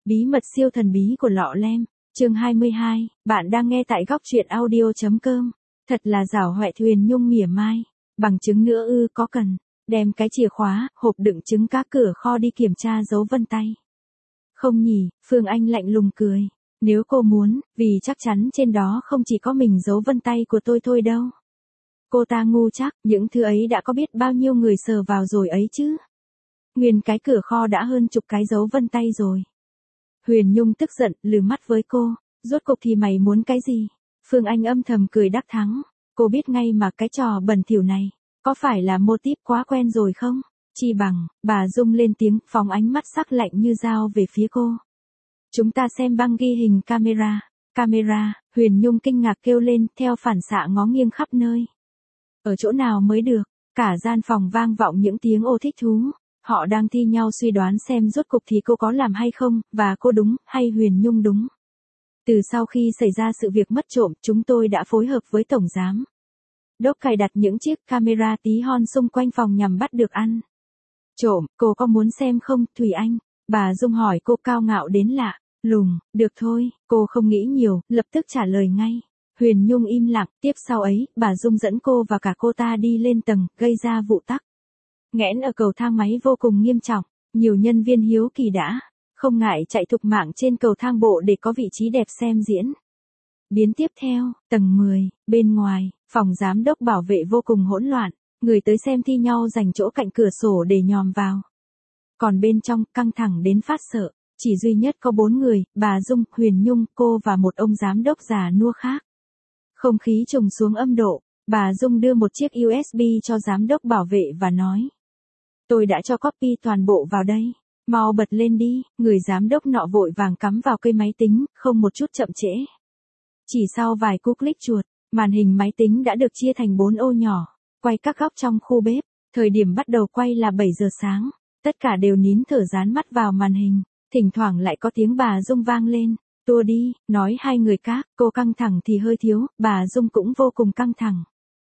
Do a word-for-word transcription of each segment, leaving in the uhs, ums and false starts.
Bí mật siêu thần bí của lọ lem, chương hai mươi hai, bạn đang nghe tại góc truyện audio.com. Thật là giảo hoẹ Huyền Nhung mỉa mai. Bằng chứng nữa ư, có cần đem cái chìa khóa, hộp đựng trứng cá cửa kho đi kiểm tra dấu vân tay. Không nhỉ, Phương Anh lạnh lùng cười. Nếu cô muốn, vì chắc chắn trên đó không chỉ có mình dấu vân tay của tôi thôi đâu. Cô ta ngu chắc, những thứ ấy đã có biết bao nhiêu người sờ vào rồi ấy chứ. Nguyên cái cửa kho đã hơn chục cái dấu vân tay rồi. Huyền Nhung tức giận, lừ mắt với cô. Rốt cuộc thì mày muốn cái gì? Phương Anh âm thầm cười đắc thắng. Cô biết ngay mà cái trò bẩn thỉu này, có phải là mô típ quá quen rồi không? Chi bằng, bà Dung lên tiếng, phóng ánh mắt sắc lạnh như dao về phía cô. Chúng ta xem băng ghi hình camera. Camera, Huyền Nhung kinh ngạc kêu lên, theo phản xạ ngó nghiêng khắp nơi. Ở chỗ nào mới được? Cả gian phòng vang vọng những tiếng ô thích thú. Họ đang thi nhau suy đoán xem rốt cục thì cô có làm hay không, và cô đúng, hay Huyền Nhung đúng. Từ sau khi xảy ra sự việc mất trộm, chúng tôi đã phối hợp với Tổng Giám Đốc cài đặt những chiếc camera tí hon xung quanh phòng nhằm bắt được ăn trộm. Cô có muốn xem không, Thùy Anh? Bà Dung hỏi cô cao ngạo đến lạ lùng. Được thôi, cô không nghĩ nhiều, lập tức trả lời ngay. Huyền Nhung im lặng, tiếp sau ấy, bà Dung dẫn cô và cả cô ta đi lên tầng, gây ra vụ tắc nghẽn ở cầu thang máy vô cùng nghiêm trọng. Nhiều nhân viên hiếu kỳ đã không ngại chạy thục mạng trên cầu thang bộ để có vị trí đẹp xem diễn. Biến tiếp theo, tầng mười, bên ngoài, phòng giám đốc bảo vệ vô cùng hỗn loạn, người tới xem thi nhau giành chỗ cạnh cửa sổ để nhòm vào. Còn bên trong, căng thẳng đến phát sợ, chỉ duy nhất có bốn người, bà Dung, Huyền Nhung, cô và một ông giám đốc già nua khác. Không khí trùng xuống âm độ, bà Dung đưa một chiếc u ét bê cho giám đốc bảo vệ và nói. Tôi đã cho copy toàn bộ vào đây. Mau bật lên đi. Người giám đốc nọ vội vàng cắm vào cây máy tính, không một chút chậm trễ. Chỉ sau vài cú click chuột, màn hình máy tính đã được chia thành bốn ô nhỏ, quay các góc trong khu bếp. Thời điểm bắt đầu quay là bảy giờ sáng. Tất cả đều nín thở dán mắt vào màn hình. Thỉnh thoảng lại có tiếng bà Dung vang lên. Tua đi, nói hai người khác, cô căng thẳng thì hơi thiếu, bà Dung cũng vô cùng căng thẳng.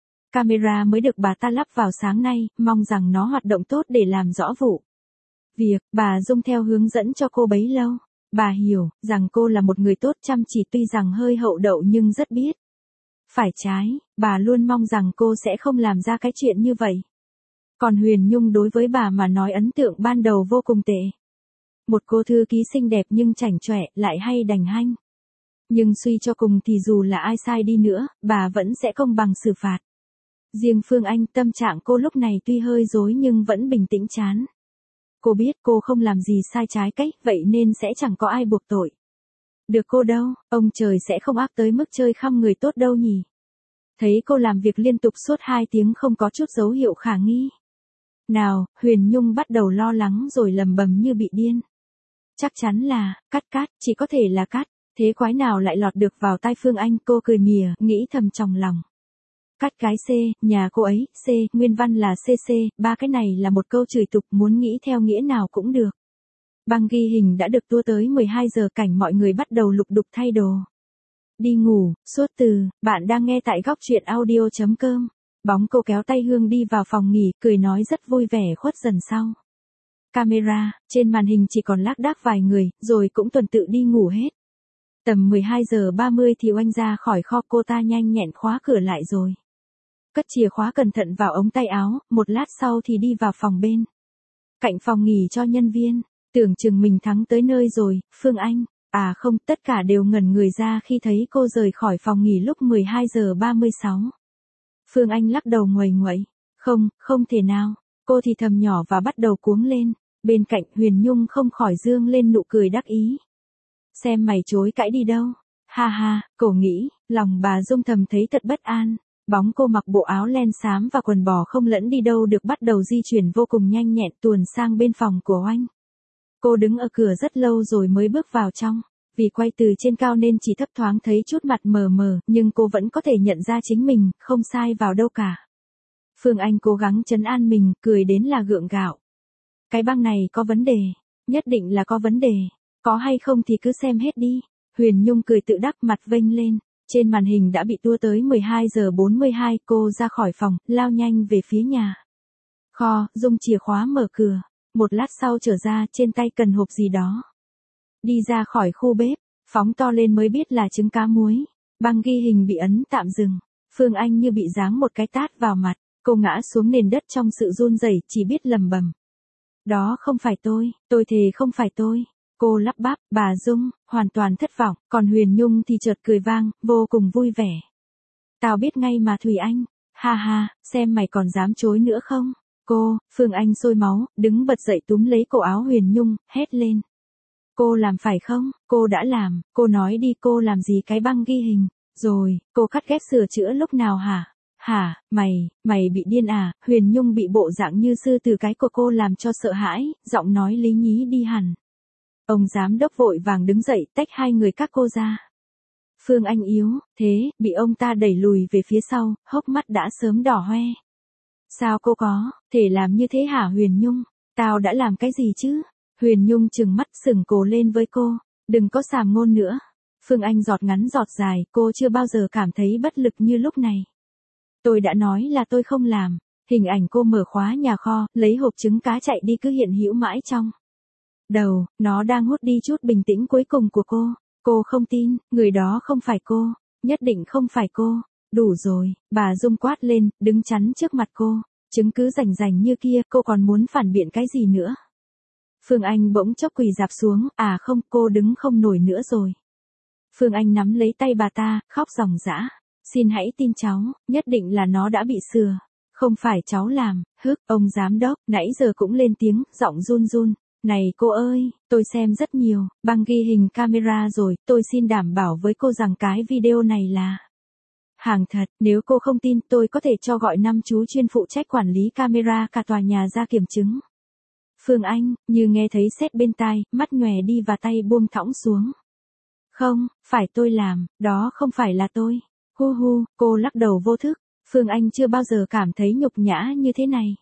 Camera mới được bà ta lắp vào sáng nay, mong rằng nó hoạt động tốt để làm rõ vụ việc. Bà Dung theo hướng dẫn cho cô bấy lâu. Bà hiểu rằng cô là một người tốt chăm chỉ, tuy rằng hơi hậu đậu nhưng rất biết phải trái. Bà luôn mong rằng cô sẽ không làm ra cái chuyện như vậy. Còn Huyền Nhung đối với bà mà nói ấn tượng ban đầu vô cùng tệ. Một cô thư ký xinh đẹp nhưng chảnh chọe, lại hay đành hanh. Nhưng suy cho cùng thì dù là ai sai đi nữa, bà vẫn sẽ công bằng xử phạt. Riêng Phương Anh, tâm trạng cô lúc này tuy hơi rối nhưng vẫn bình tĩnh chán. Cô biết cô không làm gì sai trái cách, vậy nên sẽ chẳng có ai buộc tội được cô đâu, ông trời sẽ không ác tới mức chơi khăm người tốt đâu nhỉ. Thấy cô làm việc liên tục suốt hai tiếng không có chút dấu hiệu khả nghi nào, Huyền Nhung bắt đầu lo lắng rồi lầm bầm như bị điên. Chắc chắn là, cắt cắt, chỉ có thể là cắt, thế quái nào lại lọt được vào tai Phương Anh, cô cười mỉa, nghĩ thầm trong lòng. Cắt cái C, nhà cô ấy, C, nguyên văn là xê xê, ba cái này là một câu chửi tục, muốn nghĩ theo nghĩa nào cũng được. Băng ghi hình đã được tua tới mười hai giờ, cảnh mọi người bắt đầu lục đục thay đồ đi ngủ. Suốt từ, bạn đang nghe tại góc truyện audio.com. Bóng cô kéo tay Hương đi vào phòng nghỉ, cười nói rất vui vẻ khuất dần sau camera. Trên màn hình chỉ còn lác đác vài người, rồi cũng tuần tự đi ngủ hết. Tầm mười hai giờ ba mươi thì Oanh ra khỏi kho, cô ta nhanh nhẹn khóa cửa lại rồi cất chìa khóa cẩn thận vào ống tay áo, một lát sau thì đi vào phòng bên cạnh phòng nghỉ cho nhân viên. Tưởng chừng mình thắng tới nơi rồi, Phương Anh. À không, tất cả đều ngẩn người ra khi thấy cô rời khỏi phòng nghỉ lúc mười hai giờ ba mươi sáu. Phương Anh lắc đầu nguầy nguậy. Không, không thể nào. Cô thì thầm nhỏ và bắt đầu cuống lên. Bên cạnh, Huyền Nhung không khỏi dương lên nụ cười đắc ý. Xem mày chối cãi đi đâu. Ha ha, cổ nghĩ, lòng bà Dung thầm thấy thật bất an. Bóng cô mặc bộ áo len xám và quần bò không lẫn đi đâu được bắt đầu di chuyển vô cùng nhanh nhẹn tuồn sang bên phòng của Oanh. Cô đứng ở cửa rất lâu rồi mới bước vào trong. Vì quay từ trên cao nên chỉ thấp thoáng thấy chút mặt mờ mờ, nhưng cô vẫn có thể nhận ra chính mình, không sai vào đâu cả. Phương Anh cố gắng trấn an mình, cười đến là gượng gạo. Cái băng này có vấn đề, nhất định là có vấn đề, có hay không thì cứ xem hết đi. Huyền Nhung cười tự đắc, mặt vênh lên. Trên màn hình đã bị tua tới mười hai giờ bốn mươi hai, cô ra khỏi phòng, lao nhanh về phía nhà kho, dùng chìa khóa mở cửa. Một lát sau trở ra, trên tay cần hộp gì đó. Đi ra khỏi khu bếp, phóng to lên mới biết là trứng cá muối. Băng ghi hình bị ấn tạm dừng. Phương Anh như bị giáng một cái tát vào mặt, cô ngã xuống nền đất trong sự run rẩy, chỉ biết lầm bầm. Đó không phải tôi, tôi thề không phải tôi. Cô lắp bắp, bà Dung, hoàn toàn thất vọng, còn Huyền Nhung thì chợt cười vang, vô cùng vui vẻ. Tao biết ngay mà Thùy Anh, ha ha, xem mày còn dám chối nữa không? Cô, Phương Anh sôi máu, đứng bật dậy túm lấy cổ áo Huyền Nhung, hét lên. Cô làm phải không? Cô đã làm, cô nói đi cô làm gì cái băng ghi hình, rồi, cô cắt ghép sửa chữa lúc nào hả? Hả, mày, mày bị điên à? Huyền Nhung bị bộ dạng như sư tử cái của cô làm cho sợ hãi, giọng nói lý nhí đi hẳn. Ông giám đốc vội vàng đứng dậy tách hai người các cô ra. Phương Anh yếu, thế, bị ông ta đẩy lùi về phía sau, hốc mắt đã sớm đỏ hoe. Sao cô có, thể làm như thế hả Huyền Nhung? Tao đã làm cái gì chứ? Huyền Nhung trừng mắt sừng cổ lên với cô, đừng có sàm ngôn nữa. Phương Anh giọt ngắn giọt dài, cô chưa bao giờ cảm thấy bất lực như lúc này. Tôi đã nói là tôi không làm. Hình ảnh cô mở khóa nhà kho, lấy hộp trứng cá chạy đi cứ hiện hữu mãi trong đầu, nó đang hút đi chút bình tĩnh cuối cùng của cô. Cô không tin, người đó không phải cô, nhất định không phải cô. Đủ rồi, bà Dung quát lên, đứng chắn trước mặt cô. Chứng cứ rành rành như kia, cô còn muốn phản biện cái gì nữa? Phương Anh bỗng chốc quỳ dạp xuống, à không, cô đứng không nổi nữa rồi. Phương Anh nắm lấy tay bà ta, khóc ròng rã. Xin hãy tin cháu, nhất định là nó đã bị sửa. Không phải cháu làm, hức, ông giám đốc, nãy giờ cũng lên tiếng, giọng run run. Này cô ơi, tôi xem rất nhiều, băng ghi hình camera rồi, tôi xin đảm bảo với cô rằng cái video này là hàng thật, nếu cô không tin tôi có thể cho gọi năm chú chuyên phụ trách quản lý camera cả tòa nhà ra kiểm chứng. Phương Anh, như nghe thấy sét bên tai, mắt nhòe đi và tay buông thõng xuống. Không, phải tôi làm, đó không phải là tôi. Hu hu, cô lắc đầu vô thức, Phương Anh chưa bao giờ cảm thấy nhục nhã như thế này.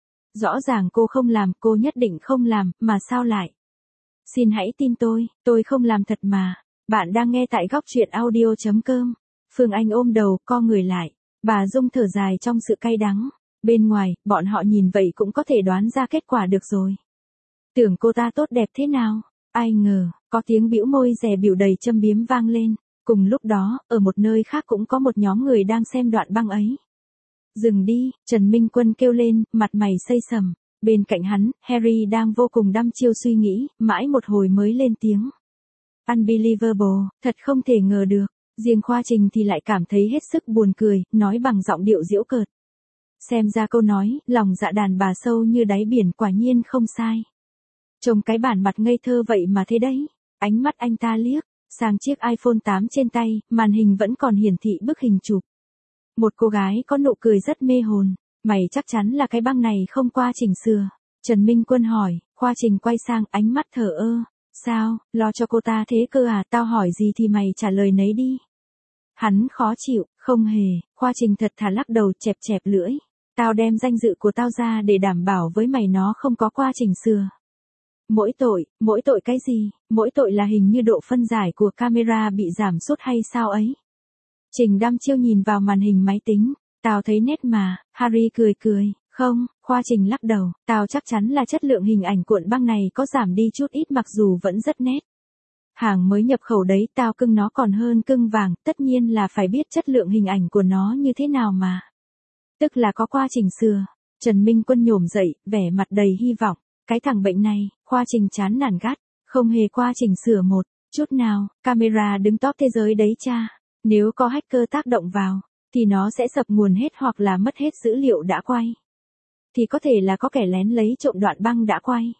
Rõ ràng cô không làm, cô nhất định không làm, mà sao lại? Xin hãy tin tôi, tôi không làm thật mà. Bạn đang nghe tại góc truyện audio chấm com. Phương Anh ôm đầu, co người lại. Bà Dung thở dài trong sự cay đắng. Bên ngoài, bọn họ nhìn vậy cũng có thể đoán ra kết quả được rồi. Tưởng cô ta tốt đẹp thế nào? Ai ngờ, có tiếng bĩu môi dè bỉu đầy châm biếm vang lên. Cùng lúc đó, ở một nơi khác cũng có một nhóm người đang xem đoạn băng ấy. Dừng đi, Trần Minh Quân kêu lên, mặt mày xây sầm. Bên cạnh hắn, Harry đang vô cùng đăm chiêu suy nghĩ, mãi một hồi mới lên tiếng. Unbelievable, thật không thể ngờ được. Riêng Khoa Trình thì lại cảm thấy hết sức buồn cười, nói bằng giọng điệu giễu cợt. Xem ra câu nói, lòng dạ đàn bà sâu như đáy biển quả nhiên không sai. Trông cái bản mặt ngây thơ vậy mà thế đấy. Ánh mắt anh ta liếc sang chiếc iPhone tám trên tay, màn hình vẫn còn hiển thị bức hình chụp. Một cô gái có nụ cười rất mê hồn. Mày chắc chắn là cái băng này không qua chỉnh sửa. Trần Minh Quân hỏi, Khoa Trình quay sang ánh mắt thờ ơ. Sao, lo cho cô ta thế cơ à, tao hỏi gì thì mày trả lời nấy đi. Hắn khó chịu, không hề, Khoa Trình thật thà lắc đầu chẹp chẹp lưỡi. Tao đem danh dự của tao ra để đảm bảo với mày nó không có qua chỉnh sửa. Mỗi tội, mỗi tội cái gì, mỗi tội là hình như độ phân giải của camera bị giảm sút hay sao ấy. Trình đăm chiêu nhìn vào màn hình máy tính, tao thấy nét mà, Harry cười cười, không, Khoa Trình lắc đầu, tao chắc chắn là chất lượng hình ảnh cuộn băng này có giảm đi chút ít mặc dù vẫn rất nét. Hàng mới nhập khẩu đấy tao cưng nó còn hơn cưng vàng, tất nhiên là phải biết chất lượng hình ảnh của nó như thế nào mà. Tức là có qua chỉnh sửa. Trần Minh Quân nhổm dậy, vẻ mặt đầy hy vọng. Cái thằng bệnh này, Khoa Trình chán nản gắt, không hề qua chỉnh sửa một chút nào, camera đứng top thế giới đấy cha. Nếu có hacker tác động vào, thì nó sẽ sập nguồn hết hoặc là mất hết dữ liệu đã quay. Thì có thể là có kẻ lén lấy trộm đoạn băng đã quay.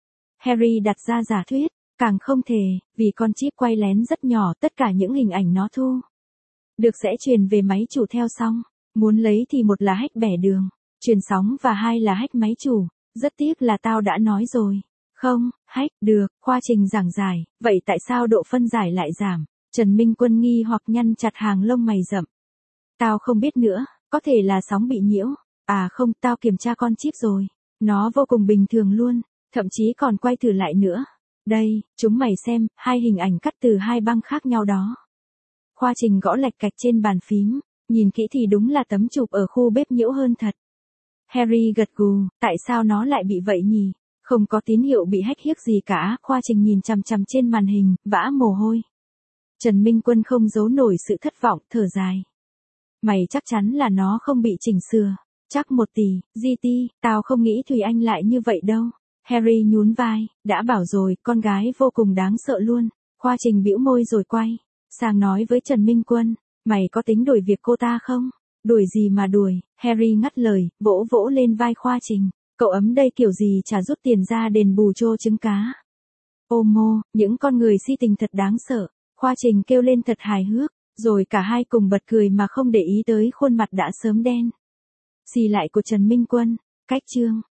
Harry đặt ra giả thuyết, càng không thể, vì con chip quay lén rất nhỏ, tất cả những hình ảnh nó thu được sẽ truyền về máy chủ theo xong. Muốn lấy thì một là hack bẻ đường, truyền sóng và hai là hack máy chủ. Rất tiếc là tao đã nói rồi. Không, hack, được, Khoa Trình giảng giải, vậy tại sao độ phân giải lại giảm? Trần Minh Quân nghi hoặc nhăn chặt hàng lông mày rậm. Tao không biết nữa, có thể là sóng bị nhiễu. À không, tao kiểm tra con chip rồi. Nó vô cùng bình thường luôn, thậm chí còn quay thử lại nữa. Đây, chúng mày xem, hai hình ảnh cắt từ hai băng khác nhau đó. Khoa Trình gõ lạch cạch trên bàn phím, nhìn kỹ thì đúng là tấm chụp ở khu bếp nhiễu hơn thật. Harry gật gù, tại sao nó lại bị vậy nhỉ? Không có tín hiệu bị hack hiếc gì cả, Khoa Trình nhìn chằm chằm trên màn hình, vã mồ hôi. Trần Minh Quân không giấu nổi sự thất vọng, thở dài. Mày chắc chắn là nó không bị chỉnh sửa. Chắc một tỷ, giê tê, tao không nghĩ Thùy Anh lại như vậy đâu. Harry nhún vai, đã bảo rồi, con gái vô cùng đáng sợ luôn. Khoa Trình bĩu môi rồi quay sang nói với Trần Minh Quân, mày có tính đuổi việc cô ta không? Đuổi gì mà đuổi? Harry ngắt lời, vỗ vỗ lên vai Khoa Trình. Cậu ấm đây kiểu gì chả rút tiền ra đền bù trô trứng cá. Ô mô, những con người si tình thật đáng sợ. Khoa Trình kêu lên thật hài hước, rồi cả hai cùng bật cười mà không để ý tới khuôn mặt đã sớm đen xì lại của Trần Minh Quân. Cách chương